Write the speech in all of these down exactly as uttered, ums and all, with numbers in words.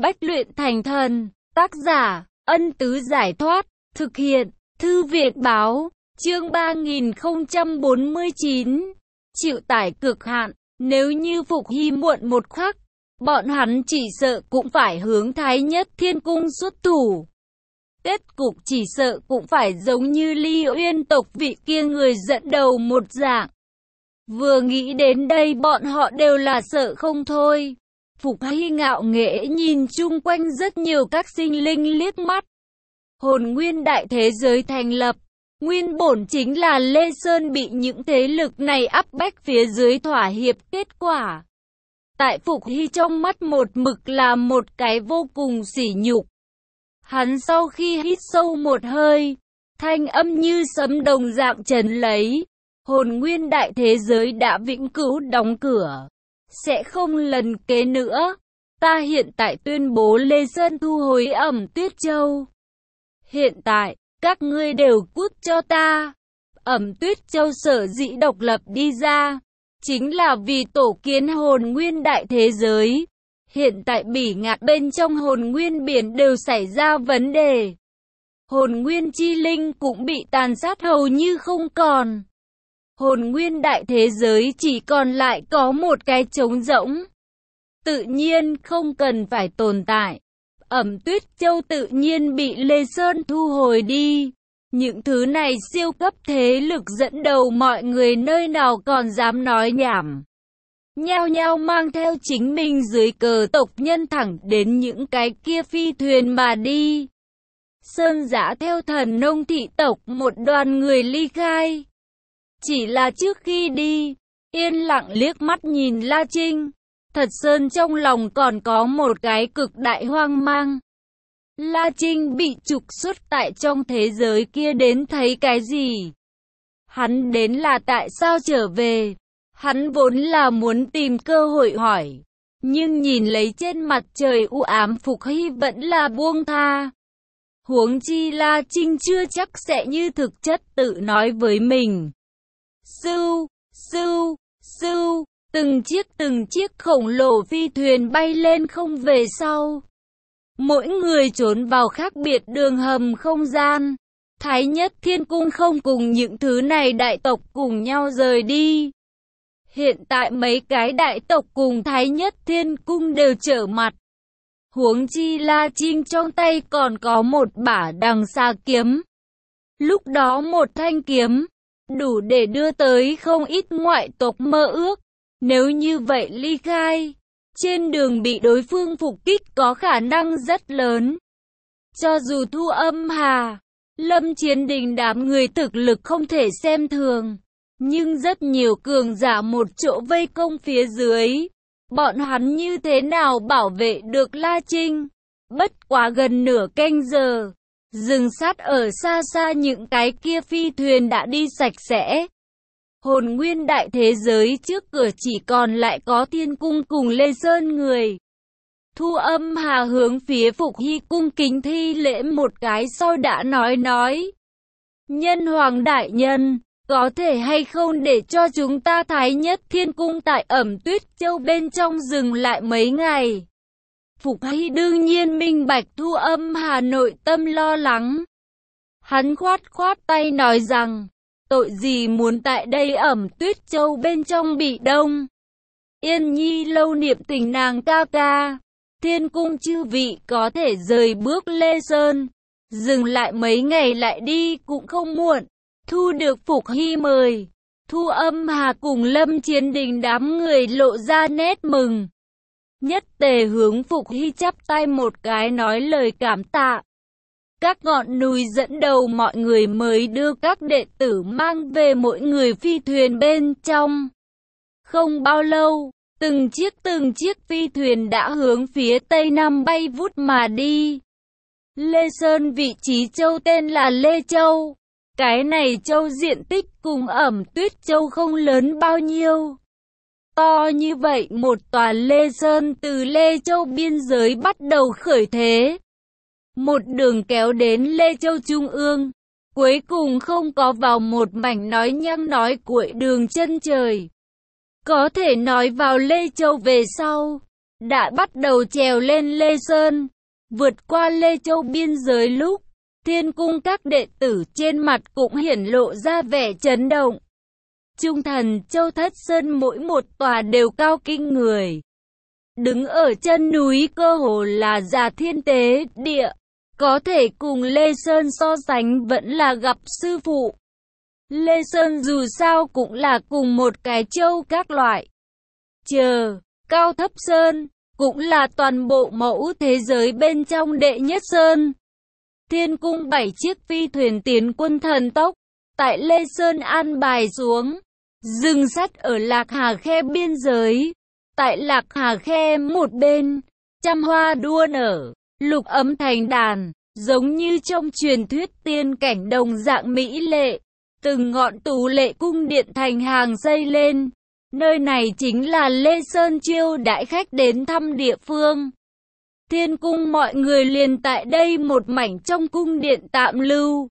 Bách luyện thành thần. Tác giả, Ân Tứ Giải Thoát. Thực hiện, Thư viện Báo. Chương ba nghìn không trăm bốn mươi chín. Chịu tải cực hạn. Nếu như Phục Hy muộn một khắc, bọn hắn chỉ sợ cũng phải hướng Thái Nhất Thiên Cung xuất thủ. Kết cục chỉ sợ cũng phải giống như Ly Uyên tộc vị kia người dẫn đầu một dạng. Vừa nghĩ đến đây bọn họ đều là sợ không thôi. Phục Hy ngạo nghễ nhìn chung quanh rất nhiều các sinh linh liếc mắt. Hồn nguyên đại thế giới thành lập, nguyên bổn chính là Lê Sơn bị những thế lực này áp bách phía dưới thỏa hiệp kết quả. Tại Phục Hy trong mắt một mực là một cái vô cùng sỉ nhục. Hắn sau khi hít sâu một hơi, thanh âm như sấm đồng dạng trấn lấy. Hồn nguyên đại thế giới đã vĩnh cửu đóng cửa, sẽ không lần kế nữa. Ta hiện tại tuyên bố Lê Sơn thu hồi Ẩm Tuyết Châu. Hiện tại, các ngươi đều cút cho ta. Ẩm Tuyết Châu sở dĩ độc lập đi ra, chính là vì tổ kiến hồn nguyên đại thế giới. Hiện tại bỉ ngạn bên trong hồn nguyên biển đều xảy ra vấn đề. Hồn nguyên chi linh cũng bị tàn sát hầu như không còn. Hồn nguyên đại thế giới chỉ còn lại có một cái trống rỗng. Tự nhiên không cần phải tồn tại. Ẩm Tuyết Châu tự nhiên bị Lê Sơn thu hồi đi. Những thứ này siêu cấp thế lực dẫn đầu mọi người nơi nào còn dám nói nhảm. Nhao nhao mang theo chính mình dưới cờ tộc nhân thẳng đến những cái kia phi thuyền mà đi. Sơn Giã theo Thần Nông thị tộc một đoàn người ly khai. Chỉ là trước khi đi, yên lặng liếc mắt nhìn La Trinh. Thật Sơn trong lòng còn có một cái cực đại hoang mang. La Trinh bị trục xuất tại trong thế giới kia đến thấy cái gì? Hắn đến là tại sao trở về? Hắn vốn là muốn tìm cơ hội hỏi. Nhưng nhìn lấy trên mặt trời u ám, Phục Hy vẫn là buông tha. Huống chi La Trinh chưa chắc sẽ như thực chất tự nói với mình. Sưu, sưu, sưu, từng chiếc từng chiếc khổng lồ phi thuyền bay lên không về sau. Mỗi người trốn vào khác biệt đường hầm không gian. Thái Nhất Thiên Cung không cùng những thứ này đại tộc cùng nhau rời đi. Hiện tại mấy cái đại tộc cùng Thái Nhất Thiên Cung đều trở mặt. Huống chi La Trinh trong tay còn có một bả đằng xa kiếm. Lúc đó một thanh kiếm đủ để đưa tới không ít ngoại tộc mơ ước. Nếu như vậy ly khai, trên đường bị đối phương phục kích có khả năng rất lớn. Cho dù Thu Âm Hà, Lâm Chiến Đình đám người thực lực không thể xem thường, nhưng rất nhiều cường giả một chỗ vây công phía dưới. Bọn hắn như thế nào bảo vệ được La Trinh? Bất quá gần nửa canh giờ, rừng sát ở xa xa những cái kia phi thuyền đã đi sạch sẽ. Hồn nguyên đại thế giới trước cửa chỉ còn lại có Thiên Cung cùng Lê Sơn người. Thu Âm Hà hướng phía Phục Hy cung kính thi lễ một cái sau đã nói nói. Nhân hoàng đại nhân, có thể hay không để cho chúng ta Thái Nhất Thiên Cung tại Ẩm Tuyết Châu bên trong dừng lại mấy ngày? Phục Hy đương nhiên minh bạch Thu Âm Hà nội tâm lo lắng. Hắn khoát khoát tay nói rằng, tội gì muốn tại đây Ẩm Tuyết Châu bên trong bị đông. Yên nhi lâu niệm tình nàng ca ca. Thiên Cung chư vị có thể rời bước Lê Sơn, dừng lại mấy ngày lại đi cũng không muộn. Thu được Phục Hy mời, Thu Âm Hà cùng Lâm Chiến Đình đám người lộ ra nét mừng. Nhất tề hướng Phục Hy chắp tay một cái nói lời cảm tạ. Các ngọn núi dẫn đầu mọi người mới đưa các đệ tử mang về mỗi người phi thuyền bên trong. Không bao lâu, từng chiếc từng chiếc phi thuyền đã hướng phía tây nam bay vút mà đi. Lê Sơn vị trí châu tên là Lê Châu. Cái này châu diện tích cùng Ẩm Tuyết Châu không lớn bao nhiêu. To như vậy một tòa Lê Sơn từ Lê Châu biên giới bắt đầu khởi thế. Một đường kéo đến Lê Châu Trung ương. Cuối cùng không có vào một mảnh nói nhăng nói cuội đường chân trời. Có thể nói vào Lê Châu về sau, đã bắt đầu trèo lên Lê Sơn, vượt qua Lê Châu biên giới lúc Thiên cung các đệ tử trên mặt cũng hiển lộ ra vẻ chấn động. Trung Thần Châu Thất Sơn mỗi một tòa đều cao kinh người. Đứng ở chân núi cơ hồ là giả thiên tế địa, có thể cùng Lê Sơn so sánh vẫn là gặp sư phụ. Lê Sơn dù sao cũng là cùng một cái châu các loại. Chờ, Cao Thấp Sơn, cũng là toàn bộ mẫu thế giới bên trong đệ nhất sơn. Thiên cung bảy chiếc phi thuyền tiến quân thần tốc, tại Lê Sơn an bài xuống, dừng sắt ở Lạc Hà Khe biên giới. Tại Lạc Hà Khe một bên, trăm hoa đua nở, lục ấm thành đàn, giống như trong truyền thuyết tiên cảnh đồng dạng mỹ lệ. Từng ngọn tú lệ cung điện thành hàng xây lên. Nơi này chính là Lê Sơn chiêu đãi khách đến thăm địa phương. Thiên cung mọi người liền tại đây một mảnh trong cung điện tạm lưu.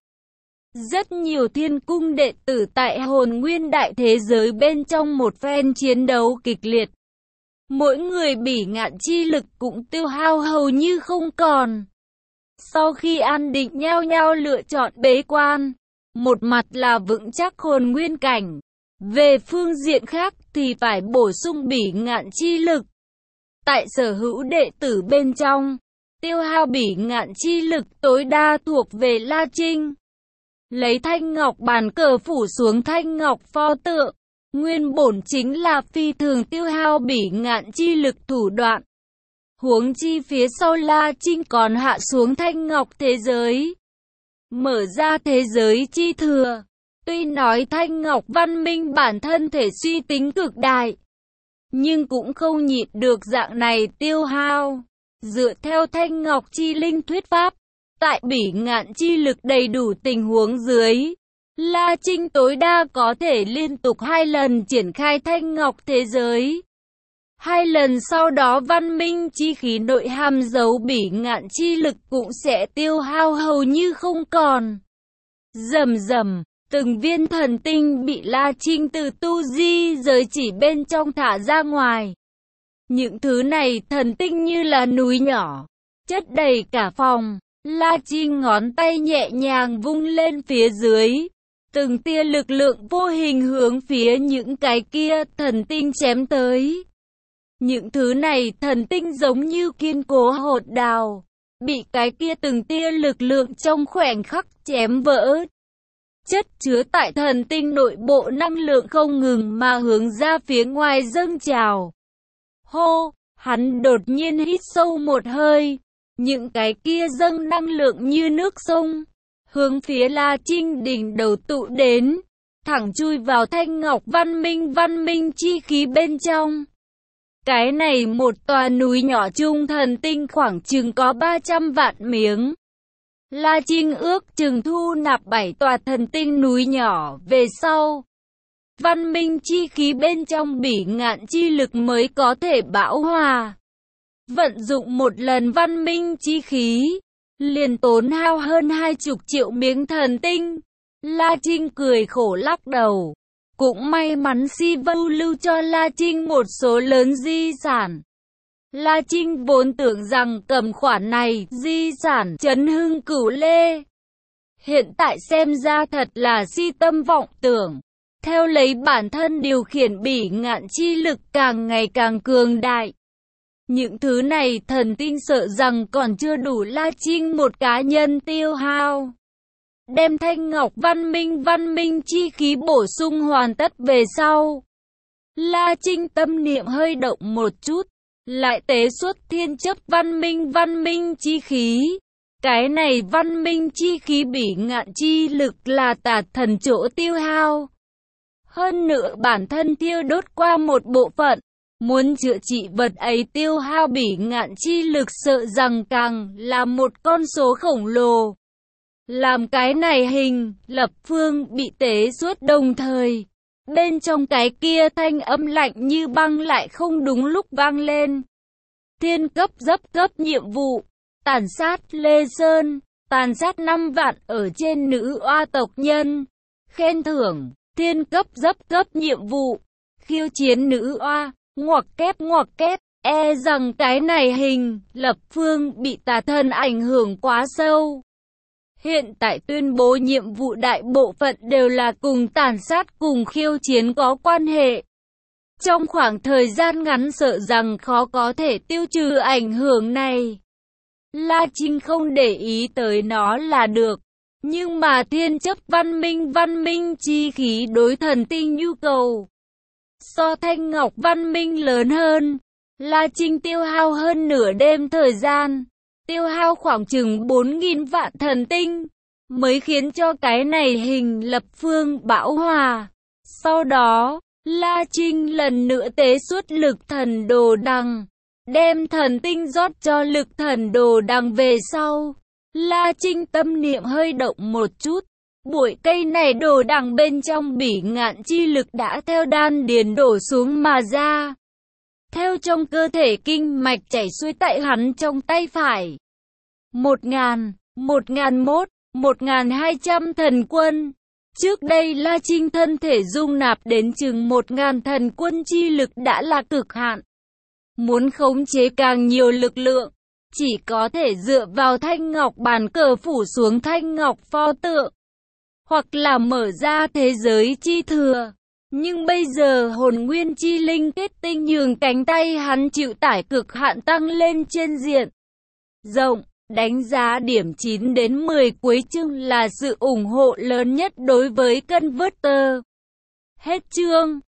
Rất nhiều thiên cung đệ tử tại hồn nguyên đại thế giới bên trong một phen chiến đấu kịch liệt. Mỗi người bỉ ngạn chi lực cũng tiêu hao hầu như không còn. Sau khi an định nhao nhao lựa chọn bế quan. Một mặt là vững chắc hồn nguyên cảnh. Về phương diện khác thì phải bổ sung bỉ ngạn chi lực. Tại sở hữu đệ tử bên trong, tiêu hao bỉ ngạn chi lực tối đa thuộc về La Trinh. Lấy thanh ngọc bàn cờ phủ xuống thanh ngọc pho tượng, nguyên bổn chính là phi thường tiêu hao bỉ ngạn chi lực thủ đoạn. Huống chi phía sau La Trinh còn hạ xuống thanh ngọc thế giới, mở ra thế giới chi thừa. Tuy nói thanh ngọc văn minh bản thân thể suy tính cực đại, nhưng cũng không nhịn được dạng này tiêu hao. Dựa theo thanh ngọc chi linh thuyết pháp, tại bỉ ngạn chi lực đầy đủ tình huống dưới, La Trinh tối đa có thể liên tục hai lần triển khai thanh ngọc thế giới. Hai lần sau đó văn minh chi khí nội hàm giấu bỉ ngạn chi lực cũng sẽ tiêu hao hầu như không còn. Rầm rầm, từng viên thần tinh bị La Trinh từ tu di giới chỉ bên trong thả ra ngoài. Những thứ này thần tinh như là núi nhỏ, chất đầy cả phòng. La Trinh ngón tay nhẹ nhàng vung lên phía dưới. Từng tia lực lượng vô hình hướng phía những cái kia thần tinh chém tới. Những thứ này thần tinh giống như kiên cố hột đào, bị cái kia từng tia lực lượng trong khoảnh khắc chém vỡ. Chất chứa tại thần tinh nội bộ năng lượng không ngừng mà hướng ra phía ngoài dâng trào. Hô, hắn đột nhiên hít sâu một hơi. Những cái kia dâng năng lượng như nước sông, hướng phía La Trinh đỉnh đầu tụ đến, thẳng chui vào thanh ngọc văn minh văn minh chi khí bên trong. Cái này một tòa núi nhỏ trung thần tinh khoảng chừng có ba trăm vạn miếng. La Trinh ước chừng thu nạp bảy tòa thần tinh núi nhỏ về sau. Văn minh chi khí bên trong bỉ ngạn chi lực mới có thể bão hòa. Vận dụng một lần văn minh chi khí, liền tốn hao hơn hai chục triệu miếng thần tinh. La Trinh cười khổ lắc đầu. Cũng may mắn Si Vưu lưu cho La Trinh một số lớn di sản. La Trinh vốn tưởng rằng cầm khoản này, di sản chấn hưng cửu lê. Hiện tại xem ra thật là si tâm vọng tưởng. Theo lấy bản thân điều khiển bỉ ngạn chi lực càng ngày càng cường đại. Những thứ này thần tinh sợ rằng còn chưa đủ La Trinh một cá nhân tiêu hao. Đem thanh ngọc văn minh văn minh chi khí bổ sung hoàn tất về sau. La Trinh tâm niệm hơi động một chút, lại tế xuất thiên chấp văn minh văn minh chi khí. Cái này văn minh chi khí bỉ ngạn chi lực là tà thần chỗ tiêu hao. Hơn nữa bản thân thiêu đốt qua một bộ phận. Muốn chữa trị vật ấy tiêu hao bỉ ngạn chi lực sợ rằng càng là một con số khổng lồ. Làm cái này hình, lập phương bị tế suốt đồng thời. Bên trong cái kia thanh âm lạnh như băng lại không đúng lúc vang lên. Thiên cấp dấp cấp nhiệm vụ, tàn sát Lê Sơn, tàn sát năm vạn ở trên nữ oa tộc nhân. Khen thưởng, thiên cấp dấp cấp nhiệm vụ, khiêu chiến nữ oa. Ngoặc kép ngoặc kép. E rằng cái này hình, lập phương bị tà thần ảnh hưởng quá sâu. Hiện tại tuyên bố nhiệm vụ đại bộ phận đều là cùng tàn sát cùng khiêu chiến có quan hệ. Trong khoảng thời gian ngắn sợ rằng khó có thể tiêu trừ ảnh hưởng này. La Trinh không để ý tới nó là được. Nhưng mà thiên chấp văn minh văn minh chi khí đối thần tinh nhu cầu. So Thanh Ngọc văn minh lớn hơn. La Trinh tiêu hao hơn nửa đêm thời gian. Tiêu hao khoảng chừng bốn nghìn vạn thần tinh. Mới khiến cho cái này hình lập phương bão hòa. Sau đó, La Trinh lần nữa tế xuất lực thần đồ đằng. Đem thần tinh rót cho lực thần đồ đằng về sau. La Trinh tâm niệm hơi động một chút. Bụi cây này đồ đằng bên trong bỉ ngạn chi lực đã theo đan điền đổ xuống mà ra. Theo trong cơ thể kinh mạch chảy xuôi tại hắn trong tay phải. Một ngàn, một ngàn mốt, một ngàn hai trăm thần quân. Trước đây La Trinh thân thể dung nạp đến chừng một ngàn thần quân chi lực đã là cực hạn. Muốn khống chế càng nhiều lực lượng, chỉ có thể dựa vào thanh ngọc bàn cờ phủ xuống thanh ngọc pho tượng, hoặc là mở ra thế giới chi thừa. Nhưng bây giờ hồn nguyên chi linh kết tinh nhường cánh tay hắn chịu tải cực hạn tăng lên trên diện rộng. Đánh giá điểm chín đến mười cuối chương là sự ủng hộ lớn nhất đối với Converter. Hết chương.